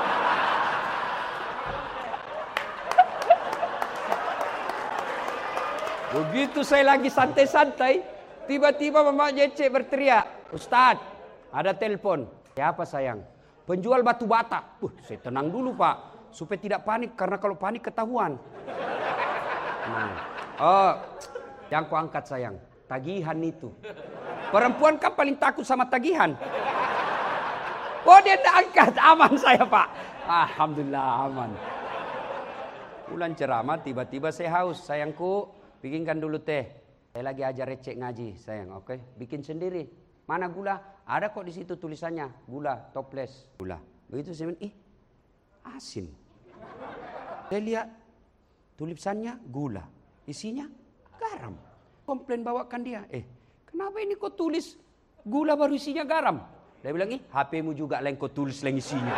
Begitu saya lagi santai-santai, tiba-tiba Mama Jece berteriak, Ustadz, ada telepon. Siapa sayang? Penjual batu bata. Uh, saya tenang dulu Pak, supaya tidak panik, karena kalau panik ketahuan. Nah, oh, yang ku angkat sayang, tagihan itu. Perempuan kan paling takut sama tagihan. Oh dia tidak angkat, aman saya Pak. Alhamdulillah aman. Bulan ceramah tiba-tiba saya haus, sayangku. Bikinkan dulu teh. Saya lagi ajar recek ngaji, sayang. Oke, okay? Bikin sendiri. Mana gula? Ada kok di situ tulisannya. Gula, toples, gula. Begitu saya bilang, ih, asin. Saya lihat tulisannya gula, isinya garam. Komplain bawakan dia. Eh, kenapa ini kok tulis gula baru isinya garam? Dia bilang, ih, H P-mu juga lain kok tulis lain isinya.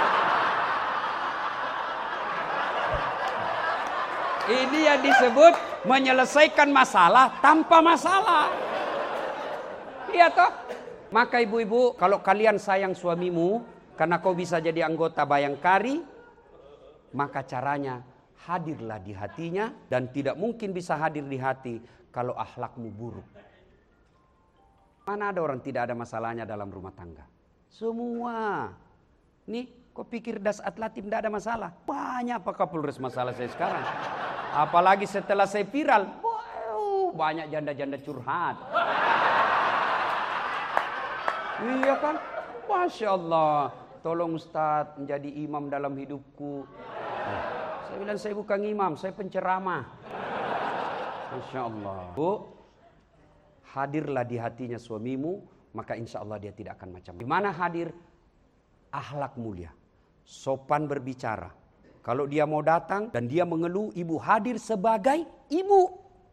Ini yang disebut menyelesaikan masalah tanpa masalah. Iya toh? Maka ibu-ibu, kalau kalian sayang suamimu karena kau bisa jadi anggota Bayangkari, maka caranya hadirlah di hatinya, dan tidak mungkin bisa hadir di hati kalau akhlakmu buruk. Mana ada orang tidak ada masalahnya dalam rumah tangga? Semua. Nih, kau pikir Dasat Latif tidak ada masalah? Banyak Pak Kapolres masalah saya sekarang. Apalagi setelah saya viral, wow, banyak janda-janda curhat. Iya kan? Masya Allah. Tolong Ustadz menjadi imam dalam hidupku. Nah, saya bilang saya bukan imam, saya penceramah. Masya Allah. Bu, hadirlah di hatinya suamimu, maka insya Allah dia tidak akan macam. Di mana hadir? Akhlak mulia, sopan berbicara. Kalau dia mau datang dan dia mengeluh, ibu hadir sebagai ibu.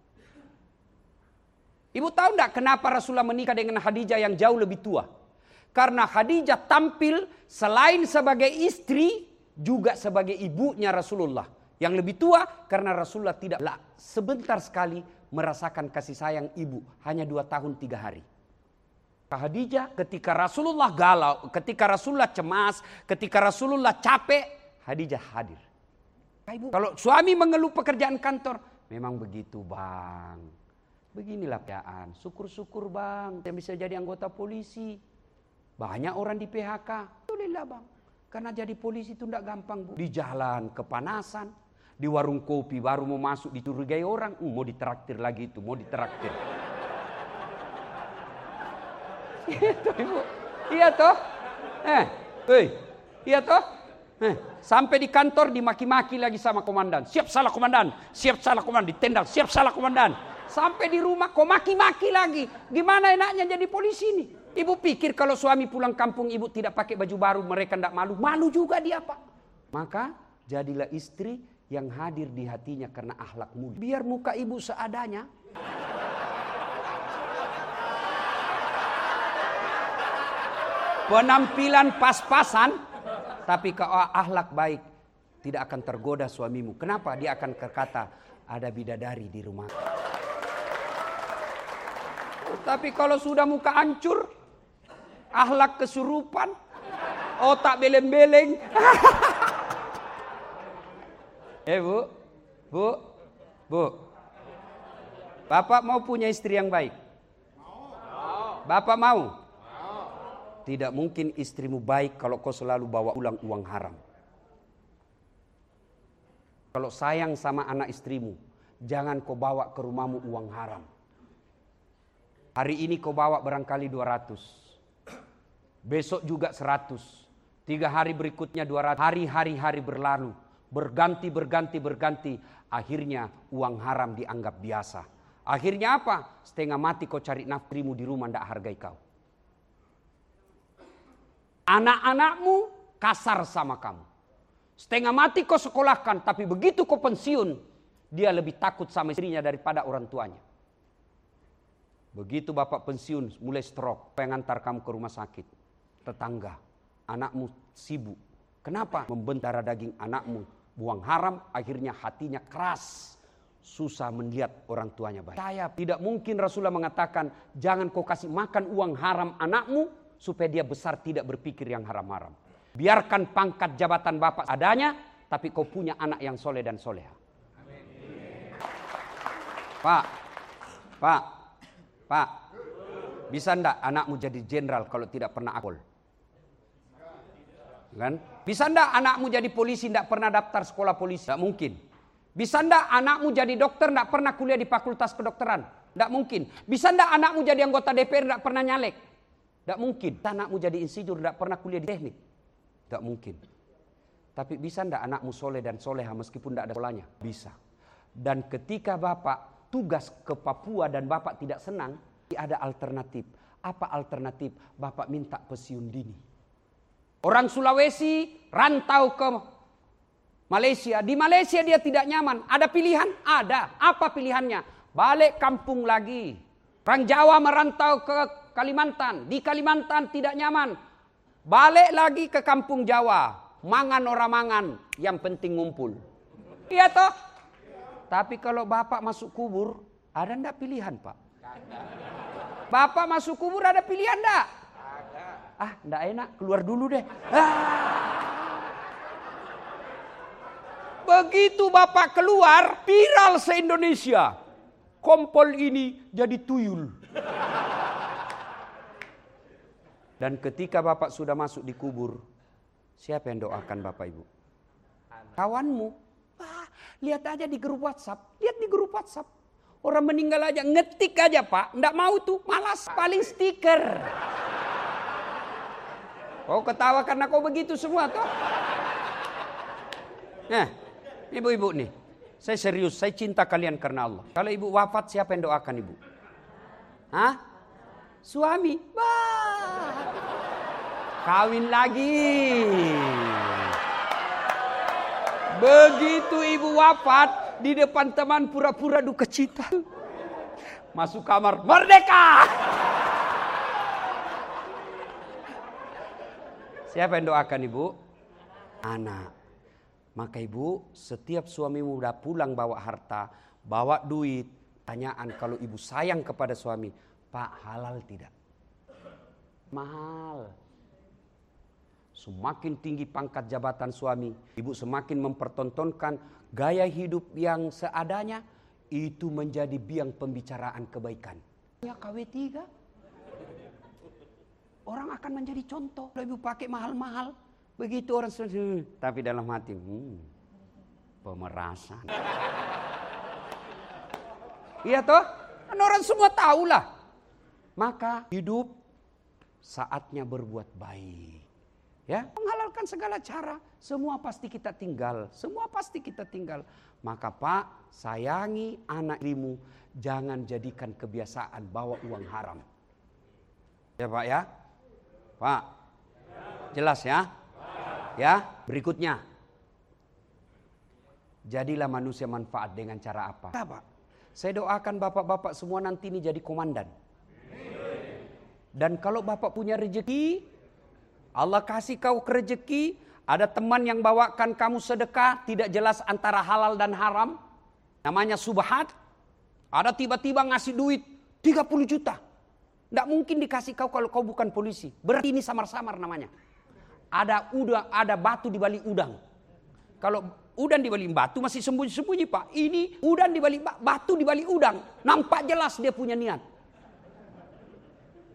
Ibu tahu enggak kenapa Rasulullah menikah dengan Khadijah yang jauh lebih tua? Karena Khadijah tampil selain sebagai istri, juga sebagai ibunya Rasulullah. Yang lebih tua karena Rasulullah tidak sebentar sekali merasakan kasih sayang ibu. Hanya dua tahun tiga hari. Khadijah ketika Rasulullah galau, ketika Rasulullah cemas, ketika Rasulullah capek, Khadijah hadir. Ibu, kalau suami mengeluh pekerjaan kantor, memang begitu bang. Beginilah pekerjaan. Syukur-syukur bang, yang bisa jadi anggota polisi. Banyak orang di P H K. Alhamdulillah bang. Karena jadi polisi itu tidak gampang bu. Di jalan kepanasan, di warung kopi baru mau masuk dicurigai orang, uh, mau ditraktir lagi itu, mau ditraktir. Itu ibu, iya toh? Eh, hei, iya toh? Eh, sampai di kantor dimaki-maki lagi sama komandan. Siap salah komandan, siap salah komandan, ditendang, siap salah komandan. Sampai di rumah kok maki-maki lagi. Gimana enaknya jadi polisi ini? Ibu pikir kalau suami pulang kampung ibu tidak pakai baju baru, mereka tidak malu? Malu juga dia Pak. Maka jadilah istri yang hadir di hatinya karena akhlak mulia. Biar muka ibu seadanya. Penampilan pas-pasan, tapi kalau akhlak baik tidak akan tergoda suamimu. Kenapa? Dia akan berkata, ada bidadari di rumah. Tapi kalau sudah muka hancur, akhlak kesurupan, otak beleng-beleng. Eh bu, bu, bu. Bapak mau punya istri yang baik? Bapak mau? Tidak mungkin istrimu baik kalau kau selalu bawa pulang uang haram. Kalau sayang sama anak istrimu, jangan kau bawa ke rumahmu uang haram. Hari ini kau bawa barangkali dua ratus. Besok juga seratus. Tiga hari berikutnya dua ratus. Hari-hari hari berlalu. Berganti, berganti, berganti. Akhirnya uang haram dianggap biasa. Akhirnya apa? Setengah mati kau cari naftrimu di rumah, tidak hargai kau. Anak-anakmu kasar sama kamu. Setengah mati kau sekolahkan, tapi begitu kau pensiun, dia lebih takut sama istrinya daripada orang tuanya. Begitu bapak pensiun, mulai stroke, pengen antar kamu ke rumah sakit. Tetangga, anakmu sibuk. Kenapa? Membentara daging anakmu, buang haram, akhirnya hatinya keras. Susah melihat orang tuanya baik. Saya tidak mungkin Rasulullah mengatakan, jangan kau kasih makan uang haram anakmu, supaya dia besar tidak berpikir yang haram-haram. Biarkan pangkat jabatan bapak adanya, tapi kau punya anak yang soleh dan soleha. Pak, Pak, Pak, bisa ndak anakmu jadi jenderal kalau tidak pernah akul? Kan? Bisa ndak anakmu jadi polisi ndak pernah daftar sekolah polisi? Ndak mungkin. Bisa ndak anakmu jadi dokter ndak pernah kuliah di fakultas kedokteran? Ndak mungkin. Bisa ndak anakmu jadi anggota D P R ndak pernah nyalek? Ndak mungkin. Anakmu jadi insinyur ndak pernah kuliah di teknik? Ndak mungkin. Tapi bisa ndak anakmu soleh dan soleha meskipun ndak ada sekolahnya? Bisa. Dan ketika bapak tugas ke Papua dan bapak tidak senang, ada alternatif. Apa alternatif? Bapak minta pensiun dini. Orang Sulawesi rantau ke Malaysia. Di Malaysia dia tidak nyaman. Ada pilihan? Ada. Apa pilihannya? Balik kampung lagi. Orang Jawa merantau ke Kalimantan. Di Kalimantan tidak nyaman. Balik lagi ke kampung Jawa. Mangan orang mangan. Yang penting ngumpul. Iya toh? Tapi kalau bapak masuk kubur, ada ndak pilihan pak? Bapak masuk kubur ada pilihan ndak? Ada. Ah, ndak enak, keluar dulu deh. Ah. Begitu bapak keluar, viral se-Indonesia. Kompol ini jadi tuyul. Dan ketika bapak sudah masuk di kubur, siapa yang doakan bapak ibu? Kawanmu. Wah, lihat aja di grup WhatsApp. Lihat di grup WhatsApp. Orang meninggal aja, ngetik aja pak. Nggak mau tuh, malas. Paling stiker. Kau ketawa karena kau begitu semua toh. Nah, ibu-ibu nih. Saya serius, saya cinta kalian karena Allah. Kalau ibu wafat, siapa yang doakan ibu? Hah? Suami. Bah. Kawin lagi. Begitu ibu wafat, di depan teman pura-pura duka cita. Masuk kamar, merdeka! Siapa yang doakan ibu? Anak. Maka ibu, setiap suamimu udah pulang bawa harta, bawa duit, tanyaan kalau ibu sayang kepada suami, Pak halal tidak? Mahal. Semakin tinggi pangkat jabatan suami, ibu semakin mempertontonkan gaya hidup yang seadanya, itu menjadi biang pembicaraan kebaikan. Ya K W tiga. Orang akan menjadi contoh. Kalau ibu pakai mahal-mahal, begitu orang sudah, tapi dalam hati, hmm, pemerasan. Iya toh? Kan orang semua tahulah. Maka hidup saatnya berbuat baik. Ya, menghalalkan segala cara, semua pasti kita tinggal, semua pasti kita tinggal. Maka Pak, sayangi anak istrimu, jangan jadikan kebiasaan bawa uang haram. Ya Pak ya? Pak, jelas ya? Ya, berikutnya. Jadilah manusia manfaat dengan cara apa? Pak, saya doakan bapak-bapak semua nanti ini jadi komandan. Dan kalau bapak punya rezeki, Allah kasih kau rezeki, ada teman yang bawakan kamu sedekah, tidak jelas antara halal dan haram. Namanya subhat. Ada tiba-tiba ngasih duit tiga puluh juta. Tidak mungkin dikasih kau kalau kau bukan polisi. Berarti ini samar-samar namanya. Ada udang, ada batu di balik udang. Kalau udang di balik batu masih sembunyi-sembunyi pak. Ini udang di balik batu di balik udang. Nampak jelas dia punya niat.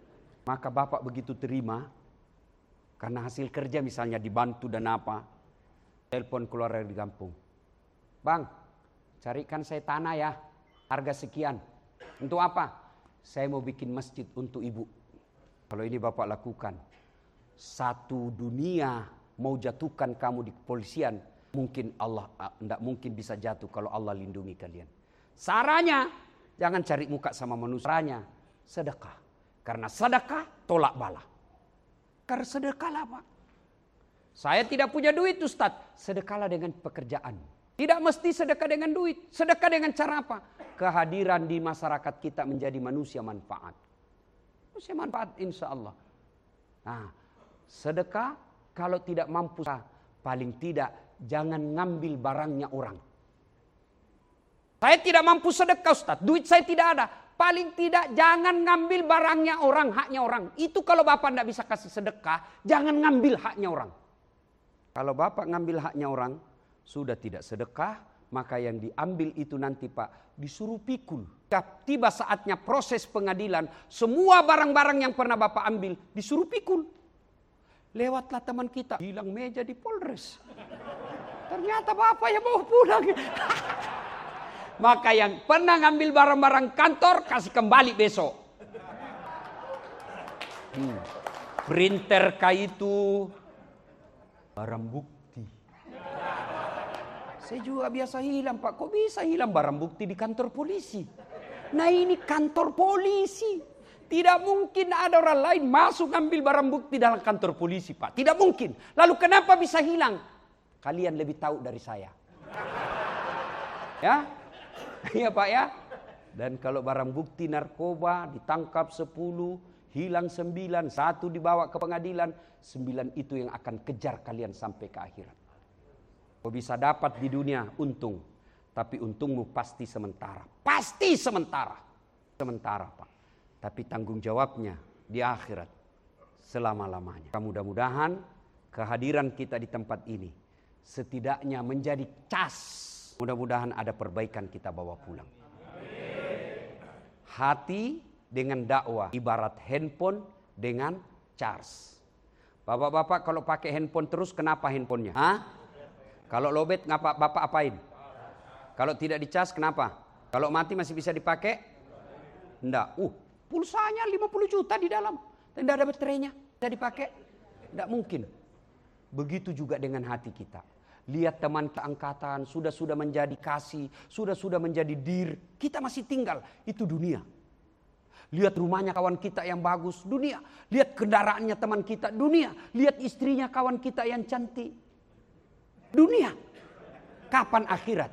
Maka bapak begitu terima, karena hasil kerja misalnya dibantu dan apa, telepon keluar dari kampung. Bang, carikan saya tanah ya, harga sekian. Untuk apa? Saya mau bikin masjid untuk ibu. Kalau ini bapak lakukan, satu dunia mau jatuhkan kamu di kepolisian, mungkin Allah tidak mungkin bisa jatuh kalau Allah lindungi kalian. Sarannya, jangan cari muka sama manusia. Sarannya, sedekah. Karena sedekah tolak bala. Karena sedekahlah Pak. Saya tidak punya duit Ustaz. Sedekahlah dengan pekerjaan. Tidak mesti sedekah dengan duit. Sedekah dengan cara apa? Kehadiran di masyarakat kita menjadi manusia manfaat. Manusia manfaat insya Allah. Nah, sedekah kalau tidak mampu, paling tidak jangan ngambil barangnya orang. Saya tidak mampu sedekah Ustaz. Duit saya tidak ada. Paling tidak jangan ngambil barangnya orang, haknya orang. Itu kalau Bapak tidak bisa kasih sedekah, jangan ngambil haknya orang. Kalau Bapak ngambil haknya orang, sudah tidak sedekah, maka yang diambil itu nanti Pak disuruh pikul. Tiba saatnya proses pengadilan, semua barang-barang yang pernah Bapak ambil disuruh pikul. Lewatlah teman kita, hilang meja di Polres. Ternyata Bapak yang bawa pulang. Maka yang pernah ngambil barang-barang kantor, kasih kembali besok. Hmm. Printer kah itu? Barang bukti. Saya juga biasa hilang Pak. Kok bisa hilang barang bukti di kantor polisi? Nah ini kantor polisi. Tidak mungkin ada orang lain masuk ngambil barang bukti dalam kantor polisi Pak. Tidak mungkin. Lalu kenapa bisa hilang? Kalian lebih tahu dari saya. Ya? Iya Pak ya. Dan kalau barang bukti narkoba ditangkap sepuluh, hilang sembilan, satu dibawa ke pengadilan, sembilan itu yang akan kejar kalian sampai ke akhirat. Kau bisa dapat di dunia untung, tapi untungmu pasti sementara. Pasti sementara. Sementara Pak. Tapi tanggung jawabnya di akhirat selama-lamanya. Mudah-mudahan kehadiran kita di tempat ini setidaknya menjadi cas. Mudah-mudahan ada perbaikan kita bawa pulang. Hati dengan dakwah ibarat handphone dengan charge. Bapak-bapak kalau pakai handphone terus kenapa handphonenya? Hah? Kalau lobet ngapa Bapak apain? Kalau tidak dicas kenapa? Kalau mati masih bisa dipakai? Enggak. Uh, pulsanya lima puluh juta di dalam. Tidak ada baterainya. Bisa dipakai? Tidak mungkin. Begitu juga dengan hati kita. Lihat teman keangkatan, sudah-sudah menjadi kasih, sudah-sudah menjadi dir. Kita masih tinggal, itu dunia. Lihat rumahnya kawan kita yang bagus, dunia. Lihat kendaraannya teman kita, dunia. Lihat istrinya kawan kita yang cantik, dunia. Kapan akhirat?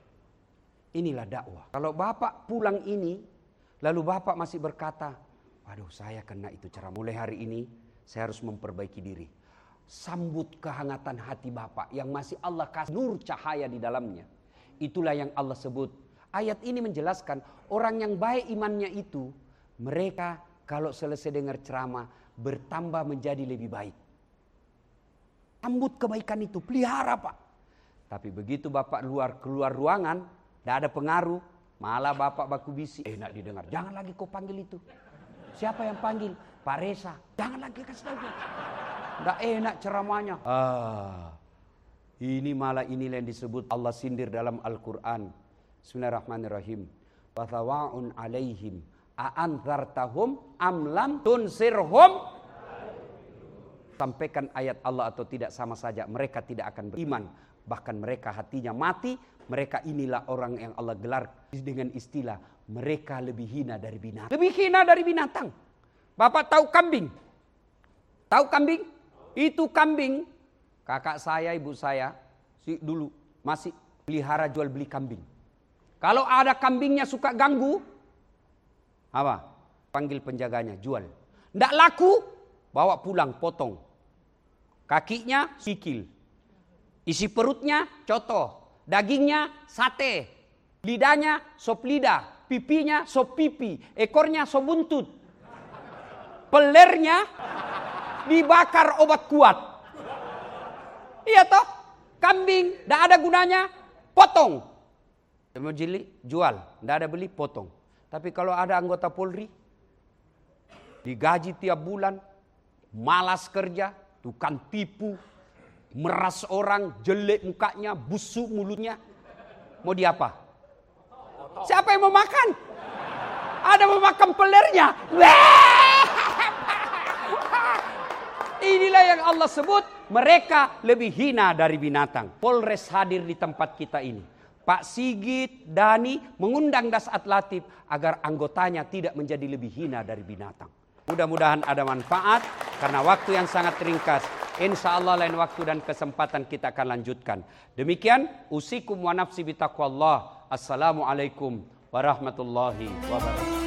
Inilah dakwah. Kalau Bapak pulang ini, lalu Bapak masih berkata, waduh saya kena itu cara. Mulai hari ini, saya harus memperbaiki diri. Sambut kehangatan hati Bapak yang masih Allah kasih nur cahaya di dalamnya. Itulah yang Allah sebut. Ayat ini menjelaskan orang yang baik imannya itu, mereka kalau selesai dengar ceramah bertambah menjadi lebih baik. Sambut kebaikan itu, pelihara Pak. Tapi begitu Bapak luar keluar ruangan, tidak ada pengaruh, malah Bapak baku bisi, enak didengar. Jangan lagi kau panggil itu. Siapa yang panggil? Pak Reza. Jangan lagi kasih tahu dia. Tidak enak ceramahnya. Ah, ini malah inilah yang disebut Allah sindir dalam Al-Quran. Bismillahirrahmanirrahim. Wathawa'un alaihim a'anzartahum amlam tunsirhum. Sampaikan ayat Allah atau tidak sama saja. Mereka tidak akan beriman. Bahkan mereka hatinya mati. Mereka inilah orang yang Allah gelar dengan istilah mereka lebih hina dari binatang. Lebih hina dari binatang. Bapak tahu kambing? Tahu kambing? Itu kambing, kakak saya, ibu saya, si dulu masih pelihara jual beli kambing. Kalau ada kambingnya suka ganggu, apa? Panggil penjaganya, jual. Nggak laku, bawa pulang, potong. Kakinya sikil, isi perutnya coto, dagingnya sate, lidahnya sop lidah, pipinya sop pipi, ekornya sop buntut, pelernya dibakar obat kuat. Iya toh? Kambing, tidak ada gunanya, potong. Mau jeli, jual. Tidak ada beli, potong. Tapi kalau ada anggota Polri, digaji tiap bulan, malas kerja, tukang tipu, meras orang, jelek mukanya, busuk mulutnya. Mau diapa? Siapa yang mau makan? Ada mau makan pelernya. Inilah yang Allah sebut mereka lebih hina dari binatang. Polres hadir di tempat kita ini. Pak Sigit, Dani mengundang Dasat Latif agar anggotanya tidak menjadi lebih hina dari binatang. Mudah-mudahan ada manfaat karena waktu yang sangat ringkas. Insya Allah lain waktu dan kesempatan kita akan lanjutkan. Demikian usikum wa nafsi bitaqwallah. Assalamualaikum warahmatullahi wabarakatuh.